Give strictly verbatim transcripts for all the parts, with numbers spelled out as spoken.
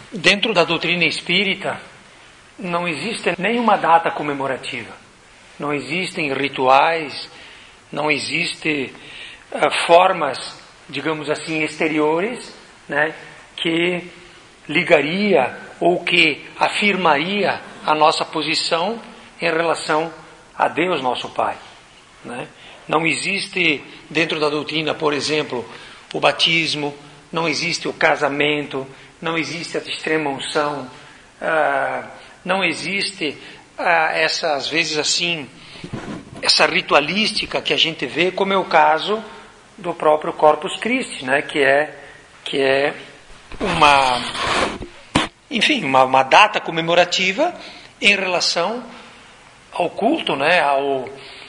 Dentro da doutrina espírita, não existe nenhuma data comemorativa. Não existem rituais, não existem uh, formas, digamos assim, exteriores, né, que ligaria ou que afirmaria a nossa posição em relação a Deus, nosso Pai, né? Não existe dentro da doutrina, por exemplo, o batismo, não existe o casamento, não existe a extrema unção, ah, não existe ah, essa, às vezes assim, essa ritualística que a gente vê, como é o caso do próprio Corpus Christi, né? que é, que é uma, enfim, uma, uma data comemorativa em relação ao culto, né? ao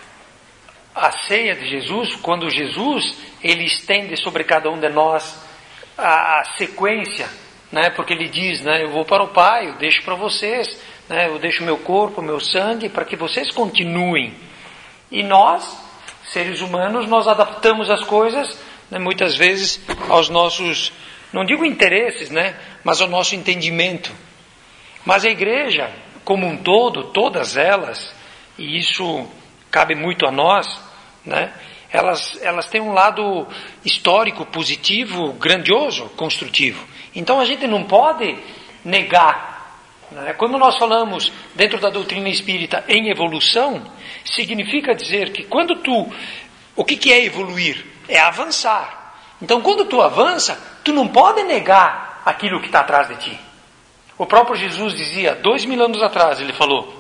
a ceia de Jesus, quando Jesus ele estende sobre cada um de nós a, a sequência, né? Porque ele diz, né? Eu vou para o Pai, eu deixo para vocês, né? Eu deixo meu corpo, meu sangue, para que vocês continuem. E nós, seres humanos, nós adaptamos as coisas, né? Muitas vezes aos nossos, não digo interesses, né? Mas ao nosso entendimento. Mas a igreja, como um todo, todas elas, e isso cabe muito a nós, né? Elas, elas têm um lado histórico, positivo, grandioso, construtivo. Então a gente não pode negar, né? Quando nós falamos dentro da doutrina espírita em evolução, significa dizer que quando tu... O que, que é evoluir? É avançar. Então quando tu avança, tu não pode negar aquilo que está atrás de ti. O próprio Jesus dizia, dois mil anos atrás, ele falou: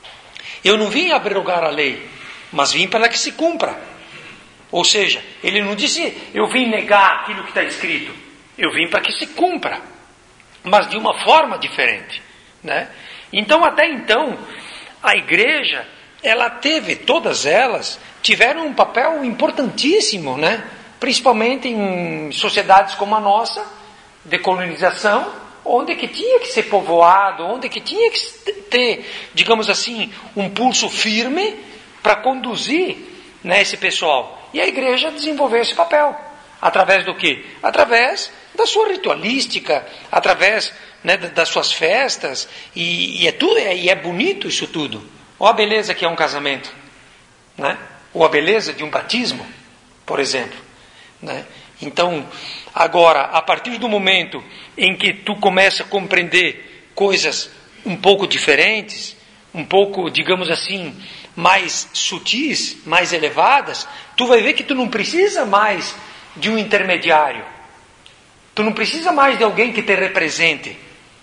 eu não vim abrogar a lei, mas vim para que se cumpra. Ou seja, ele não disse, eu vim negar aquilo que está escrito. Eu vim para que se cumpra, mas de uma forma diferente, né? Então, até então, a igreja, ela teve, todas elas, tiveram um papel importantíssimo, né? Principalmente em sociedades como a nossa, de colonização, onde que tinha que ser povoado, onde que tinha que ter, digamos assim, um pulso firme para conduzir, né, esse pessoal. E a igreja desenvolveu esse papel. Através do quê? Através da sua ritualística, através, né, das suas festas, e, e, é tudo, e é bonito isso tudo. Olha a beleza que é um casamento, né? Ou a beleza de um batismo, por exemplo, né? Então, agora, a partir do momento em que tu começa a compreender coisas um pouco diferentes, um pouco, digamos assim, mais sutis, mais elevadas, tu vai ver que tu não precisa mais de um intermediário. Tu não precisa mais de alguém que te represente.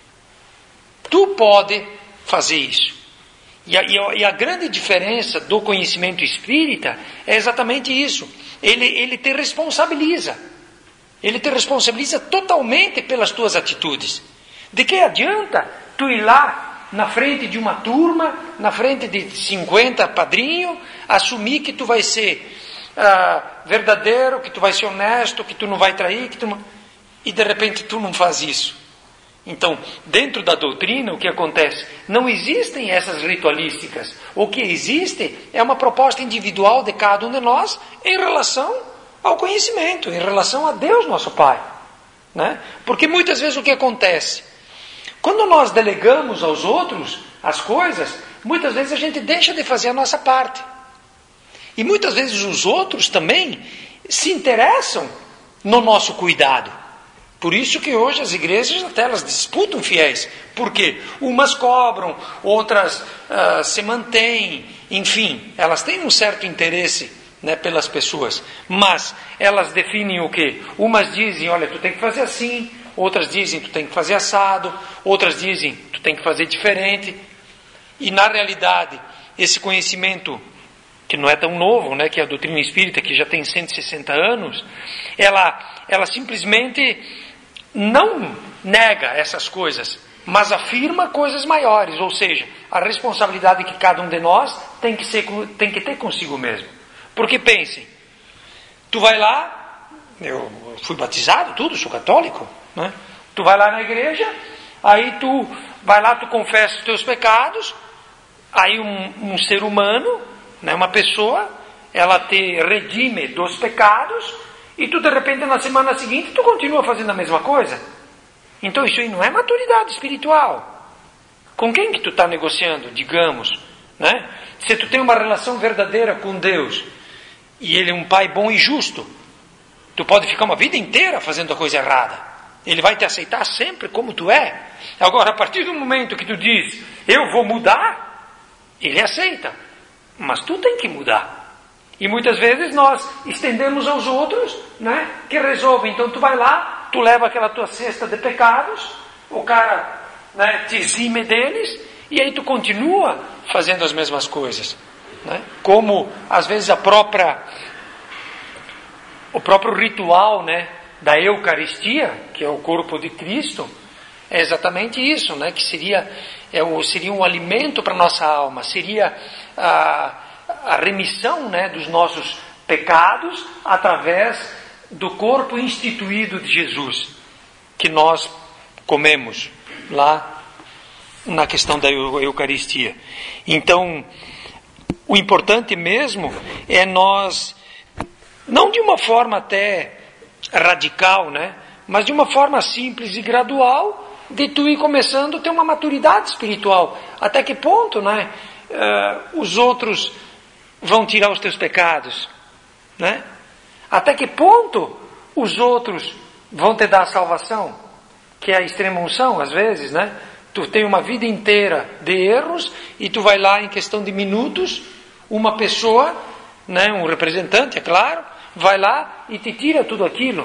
Tu pode fazer isso. E a, e a, e a grande diferença do conhecimento espírita é exatamente isso. Ele, ele te responsabiliza. Ele te responsabiliza totalmente pelas tuas atitudes. De que adianta tu ir lá na frente de uma turma, na frente de cinquenta padrinhos, assumir que tu vai ser uh, verdadeiro, que tu vai ser honesto, que tu não vai trair, que tu não... e de repente tu não faz isso. Então, dentro da doutrina, o que acontece? Não existem essas ritualísticas. O que existe é uma proposta individual de cada um de nós em relação ao conhecimento, em relação a Deus, nosso Pai, né? Porque muitas vezes o que acontece? Quando nós delegamos aos outros as coisas, muitas vezes a gente deixa de fazer a nossa parte. E muitas vezes os outros também se interessam no nosso cuidado. Por isso que hoje as igrejas até elas disputam fiéis. Porque umas cobram, outras uh, se mantêm, enfim, elas têm um certo interesse, né, pelas pessoas. Mas elas definem o quê? Umas dizem, olha, tu tem que fazer assim. Outras dizem, tu tem que fazer assado. Outras dizem, tu tem que fazer diferente. E na realidade, esse conhecimento, que não é tão novo, né, que é a doutrina espírita, que já tem cento e sessenta anos, ela, ela simplesmente não nega essas coisas, mas afirma coisas maiores. Ou seja, a responsabilidade que cada um de nós tem que, ser, tem que ter consigo mesmo. Porque pensem, tu vai lá, eu fui batizado, tudo, sou católico, né? Tu vai lá na igreja, aí tu vai lá, tu confessa os teus pecados, aí um, um ser humano, né, uma pessoa, ela te redime dos pecados, e tu de repente na semana seguinte tu continua fazendo a mesma coisa. Então isso aí não é maturidade espiritual. Com quem que tu está negociando, digamos, né? Se tu tem uma relação verdadeira com Deus, e Ele é um Pai bom e justo, tu pode ficar uma vida inteira fazendo a coisa errada. Ele vai te aceitar sempre como tu é. Agora, a partir do momento que tu diz, eu vou mudar, Ele aceita. Mas tu tem que mudar. E muitas vezes nós estendemos aos outros, né, que resolvem. Então tu vai lá, tu leva aquela tua cesta de pecados, o cara, né, te exime deles, e aí tu continua fazendo as mesmas coisas. Né? Como às vezes a própria, o próprio ritual, né, da Eucaristia, que é o corpo de Cristo, é exatamente isso, né, que seria, é o, seria um alimento para a nossa alma, seria a, a remissão, né, dos nossos pecados através do corpo instituído de Jesus, que nós comemos lá na questão da Eucaristia. Então, o importante mesmo é nós, não de uma forma até radical, né, mas de uma forma simples e gradual, de tu ir começando a ter uma maturidade espiritual. Até que ponto, né, uh, os outros vão tirar os teus pecados, né? Até que ponto os outros vão te dar a salvação, que é a extrema unção, às vezes, né? Tu tem uma vida inteira de erros e tu vai lá em questão de minutos, uma pessoa, né, um representante, é claro, vai lá e te tira tudo aquilo.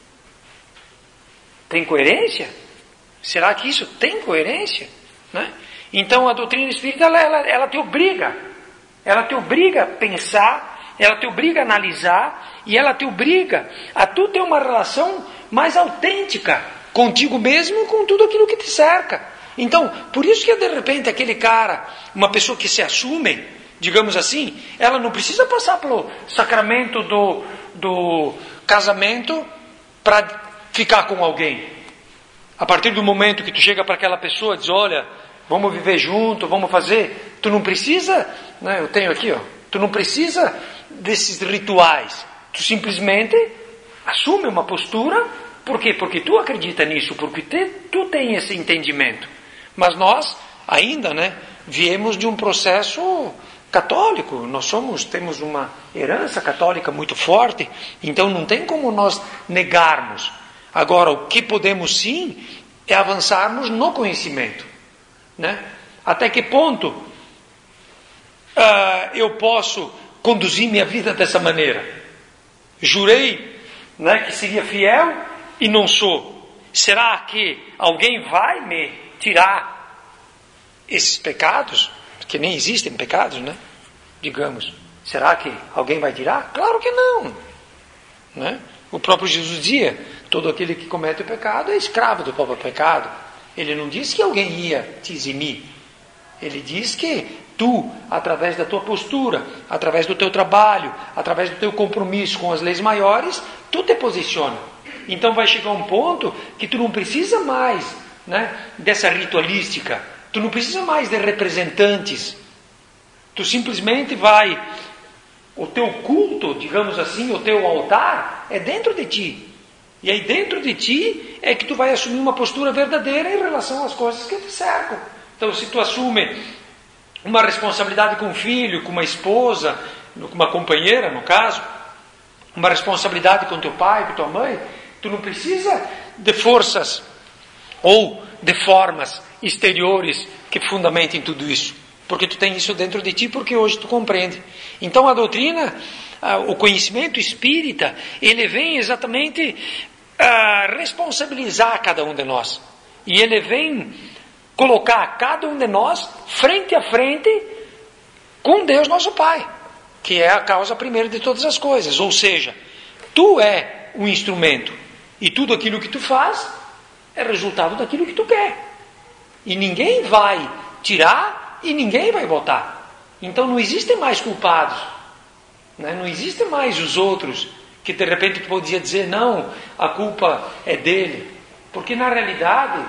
Tem coerência? Será que isso tem coerência? Né? Então a doutrina espírita, ela, ela, ela te obriga, ela te obriga a pensar, ela te obriga a analisar, e ela te obriga a tu ter uma relação mais autêntica contigo mesmo e com tudo aquilo que te cerca. Então, por isso que de repente aquele cara, uma pessoa que se assume, digamos assim, ela não precisa passar pelo sacramento do, do casamento para ficar com alguém. A partir do momento que tu chega para aquela pessoa e diz, olha, vamos viver junto, vamos fazer, tu não precisa, né, eu tenho aqui, ó, tu não precisa desses rituais, tu simplesmente assume uma postura. Por quê? Porque tu acredita nisso, porque te, tu tem esse entendimento. Mas nós ainda, né, viemos de um processo católico, nós somos, temos uma herança católica muito forte, então não tem como nós negarmos. Agora, o que podemos sim é avançarmos no conhecimento, né? Até que ponto uh, eu posso conduzir minha vida dessa maneira? Jurei, né, que seria fiel e não sou. Será que alguém vai me tirar esses pecados? Que nem existem pecados, né? Digamos. Será que alguém vai tirar? Claro que não, né? O próprio Jesus dizia, todo aquele que comete o pecado é escravo do próprio pecado. Ele não disse que alguém ia te eximir. Ele diz que tu, através da tua postura, através do teu trabalho, através do teu compromisso com as leis maiores, tu te posiciona. Então vai chegar um ponto que tu não precisa mais, né, dessa ritualística. Tu não precisa mais de representantes. Tu simplesmente vai... O teu culto, digamos assim, o teu altar é dentro de ti. E aí dentro de ti é que tu vai assumir uma postura verdadeira em relação às coisas que te cercam. Então se tu assume uma responsabilidade com um filho, com uma esposa, com uma companheira no caso, uma responsabilidade com teu pai, com tua mãe, tu não precisa de forças ou de formas exteriores que fundamentem tudo isso. Porque tu tem isso dentro de ti, porque hoje tu compreende. Então a doutrina, o conhecimento espírita, ele vem exatamente uh, responsabilizar cada um de nós. E ele vem colocar cada um de nós frente a frente com Deus nosso Pai, que é a causa primeira de todas as coisas. Ou seja, tu é o instrumento e tudo aquilo que tu faz é resultado daquilo que tu quer. E ninguém vai tirar e ninguém vai botar. Então não existem mais culpados, né? Não existem mais os outros que de repente tu podia dizer, não, a culpa é dele. Porque na realidade,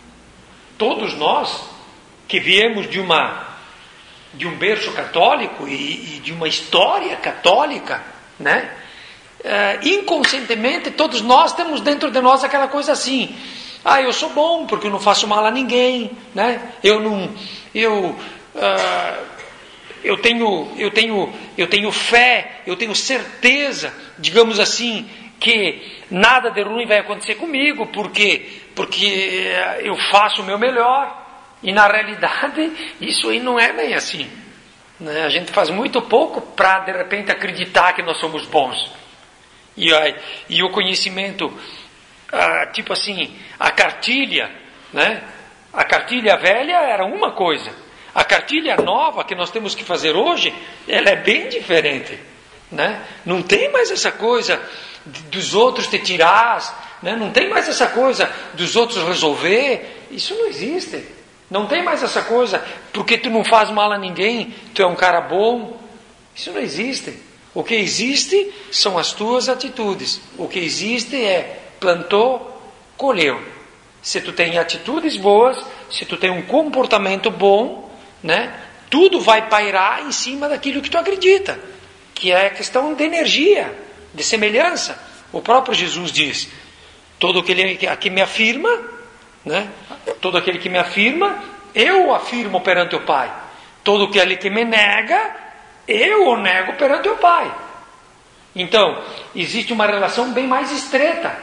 todos nós que viemos de, uma, de um berço católico e, e de uma história católica, né? Uh, inconscientemente todos nós temos dentro de nós aquela coisa assim, Ah, eu sou bom porque eu não faço mal a ninguém, né? Eu não, eu, uh, eu tenho, eu tenho, eu tenho fé, eu tenho certeza, digamos assim, que nada de ruim vai acontecer comigo, porque, porque eu faço o meu melhor. E na realidade, isso aí não é bem assim, né? A gente faz muito pouco para de repente acreditar que nós somos bons. E, aí, e o conhecimento, ah, tipo assim, a cartilha, né? A cartilha velha era uma coisa. A cartilha nova que nós temos que fazer hoje, ela é bem diferente, né? Não tem mais essa coisa de, dos outros te tirar, né? Não tem mais essa coisa dos outros resolver. Isso não existe. Não tem mais essa coisa, porque tu não faz mal a ninguém, tu é um cara bom. Isso não existe. O que existe são as tuas atitudes. O que existe é plantou, colheu. Se tu tem atitudes boas, se tu tem um comportamento bom, né, tudo vai pairar em cima daquilo que tu acredita, que é a questão de energia, de semelhança. O próprio Jesus diz, todo aquele que me afirma, né, todo aquele que me afirma, eu o afirmo perante o Pai. Todo aquele que me nega, eu o nego perante o Pai. Então, existe uma relação bem mais estreita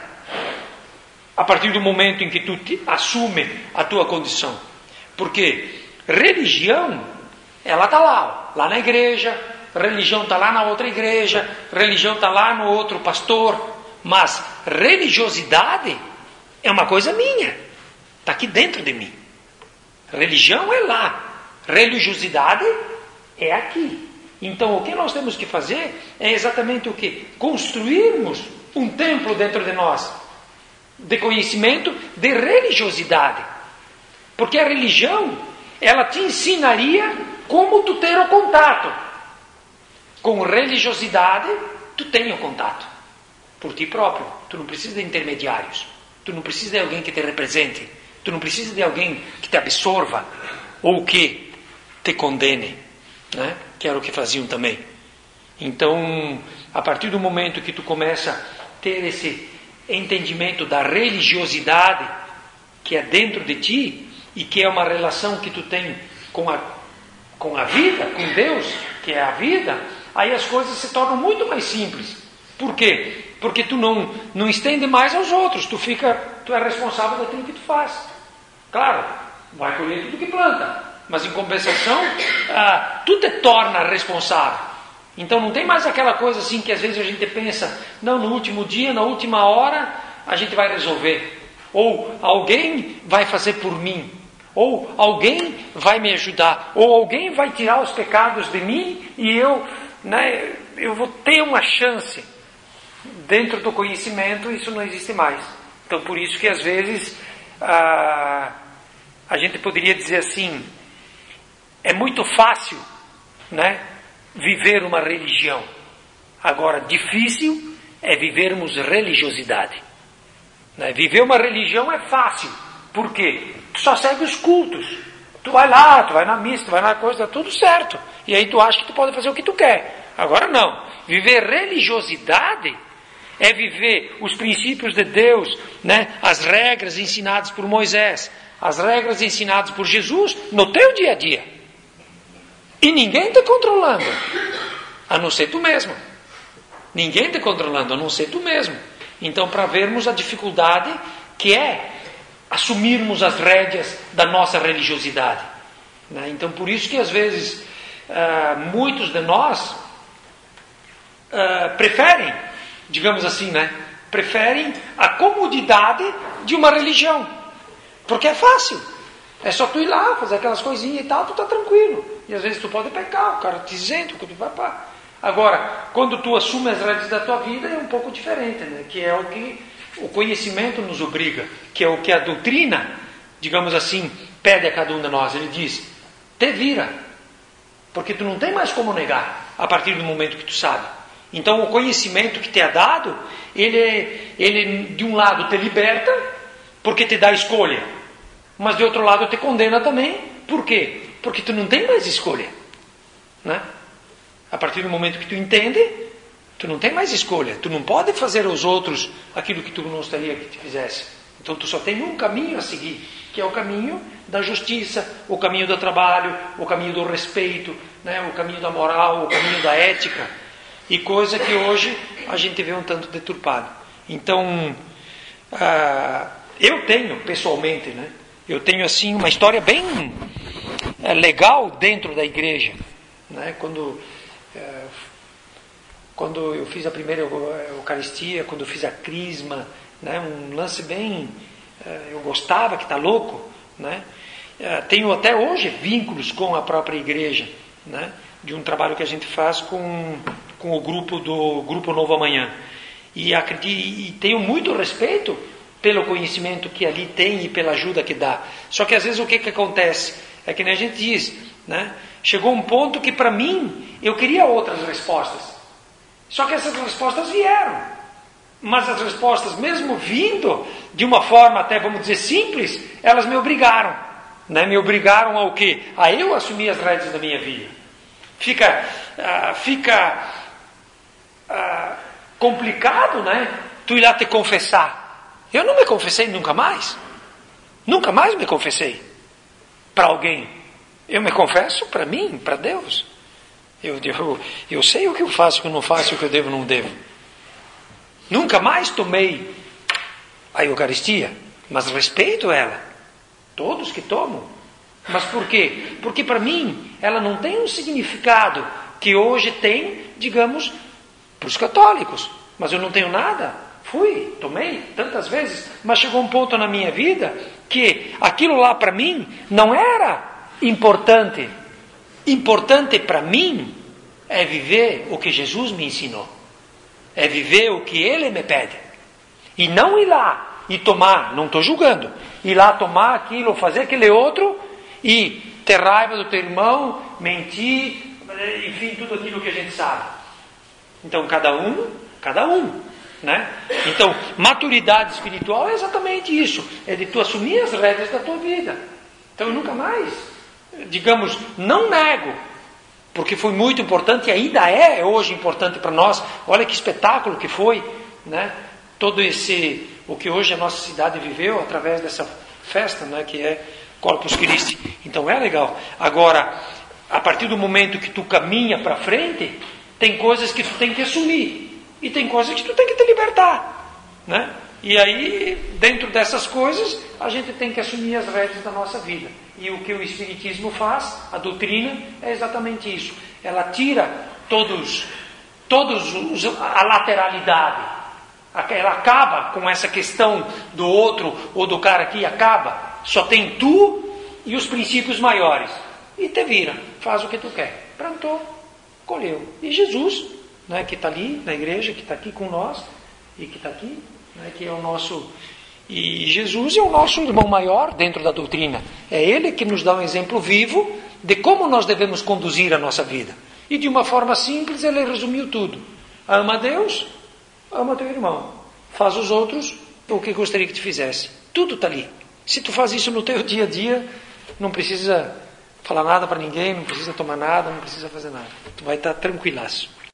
a partir do momento em que tu te assume a tua condição. Porque religião, ela está lá, lá na igreja, religião está lá na outra igreja, religião está lá no outro pastor, mas religiosidade é uma coisa minha, está aqui dentro de mim. Religião é lá, religiosidade é aqui. Então o que nós temos que fazer é exatamente o que? Construirmos um templo dentro de nós, de conhecimento, de religiosidade. Porque a religião, ela te ensinaria como tu ter o contato. Com religiosidade, tu tem o contato. Por ti próprio. Tu não precisa de intermediários. Tu não precisa de alguém que te represente. Tu não precisa de alguém que te absorva. Ou que te condene. Né? Que era o que faziam também. Então, a partir do momento que tu começa a ter esse entendimento da religiosidade que é dentro de ti e que é uma relação que tu tem com a, com a vida, com Deus, que é a vida, aí as coisas se tornam muito mais simples. Por quê? Porque tu não, não estende mais aos outros, tu, fica, tu é responsável daquilo que tu faz. Claro, vai colher tudo que planta, mas em compensação, ah, tu te torna responsável. Então não tem mais aquela coisa assim que às vezes a gente pensa, não, no último dia, na última hora, a gente vai resolver. Ou alguém vai fazer por mim. Ou alguém vai me ajudar. Ou alguém vai tirar os pecados de mim e eu, né, eu vou ter uma chance. Dentro do conhecimento isso não existe mais. Então por isso que às vezes a, a gente poderia dizer assim, é muito fácil, né, viver uma religião. Agora, difícil é vivermos religiosidade. Né? Viver uma religião é fácil. Por quê? Tu só segue os cultos. Tu vai lá, tu vai na missa, tu vai na coisa, tá tudo certo. E aí tu acha que tu pode fazer o que tu quer. Agora não. Viver religiosidade é viver os princípios de Deus, né? As regras ensinadas por Moisés, as regras ensinadas por Jesus no teu dia a dia. E ninguém te controlando, a não ser tu mesmo. Ninguém te controlando, a não ser tu mesmo. Então, para vermos a dificuldade que é assumirmos as rédeas da nossa religiosidade. Né? Então, por isso que às vezes uh, muitos de nós uh, preferem, digamos assim, né? preferem a comodidade de uma religião. Porque é fácil. É só tu ir lá, fazer aquelas coisinhas e tal, tu está tranquilo. E às vezes tu pode pecar, o cara te isenta, tu vai pá. Agora, quando tu assume as rédeas da tua vida, é um pouco diferente, né? Que é o que o conhecimento nos obriga, que é o que a doutrina, digamos assim, pede a cada um de nós. Ele diz, te vira, porque tu não tem mais como negar, a partir do momento que tu sabe. Então o conhecimento que te é dado, ele, ele de um lado te liberta, porque te dá escolha, mas de outro lado te condena também. Por quê? Porque tu não tem mais escolha, né? A partir do momento que tu entende, tu não tem mais escolha. Tu não pode fazer aos outros aquilo que tu gostaria que te fizesse. Então tu só tem um caminho a seguir, que é o caminho da justiça, o caminho do trabalho, o caminho do respeito, né? O caminho da moral, o caminho da ética, e coisa que hoje a gente vê um tanto deturpada. Então, ah, eu tenho, pessoalmente, né? Eu tenho assim uma história bem é, legal dentro da igreja, né? Quando, é, quando eu fiz a primeira Eucaristia, quando eu fiz a Crisma, né? Um lance bem, é, eu gostava, que está louco, né? É, tenho até hoje vínculos com a própria igreja, né? De um trabalho que a gente faz com, com o grupo do Grupo Novo Amanhã, e, acredito, e tenho muito respeito pelo conhecimento que ali tem e pela ajuda que dá. Só que às vezes o que, que acontece? É que nem a gente diz, né? Chegou um ponto que para mim, eu queria outras respostas. Só que essas respostas vieram. Mas as respostas, mesmo vindo de uma forma até, vamos dizer, simples, elas me obrigaram. Né? Me obrigaram ao quê? A eu assumir as rédeas da minha vida. Fica, uh, fica uh, complicado, né? Tu ir lá te confessar. Eu não me confessei nunca mais. Nunca mais me confessei para alguém. Eu me confesso para mim, para Deus. Eu, eu, eu sei o que eu faço, o que eu não faço, o que eu devo, não devo. Nunca mais tomei a Eucaristia, mas respeito ela. Todos que tomam. Mas por quê? Porque para mim ela não tem um significado que hoje tem, digamos, para os católicos. Mas eu não tenho nada. Fui, tomei tantas vezes, mas chegou um ponto na minha vida que aquilo lá para mim não era importante. Importante para mim é viver o que Jesus me ensinou. É viver o que Ele me pede. E não ir lá e tomar, não estou julgando, ir lá tomar aquilo, fazer aquele outro e ter raiva do teu irmão, mentir, enfim, tudo aquilo que a gente sabe. Então cada um, cada um. Né? Então, maturidade espiritual é exatamente isso, é de tu assumir as rédeas da tua vida. Então eu nunca mais, digamos, não nego, porque foi muito importante e ainda é hoje importante para nós. Olha que espetáculo que foi, né? Todo esse, o que hoje a nossa cidade viveu através dessa festa, né? Que é Corpus Christi. Então é legal. Agora, a partir do momento que tu caminha para frente, tem coisas que tu tem que assumir. E tem coisas que tu tem que te libertar, né? E aí, dentro dessas coisas, a gente tem que assumir as rédeas da nossa vida. E o que o Espiritismo faz, a doutrina, é exatamente isso. Ela tira todos, todos os, a lateralidade. Ela acaba com essa questão do outro ou do cara aqui, acaba. Só tem tu e os princípios maiores. E te vira, faz o que tu quer. Plantou, colheu. E Jesus, né, que está ali na igreja, que está aqui com nós, e que está aqui, né, que é o nosso... E Jesus é o nosso irmão maior dentro da doutrina. É Ele que nos dá um exemplo vivo de como nós devemos conduzir a nossa vida. E de uma forma simples, Ele resumiu tudo. Ama a Deus, ama teu irmão. Faz os outros o que gostaria que te fizesse. Tudo está ali. Se tu faz isso no teu dia a dia, não precisa falar nada para ninguém, não precisa tomar nada, não precisa fazer nada. Tu vai estar tranquilaço.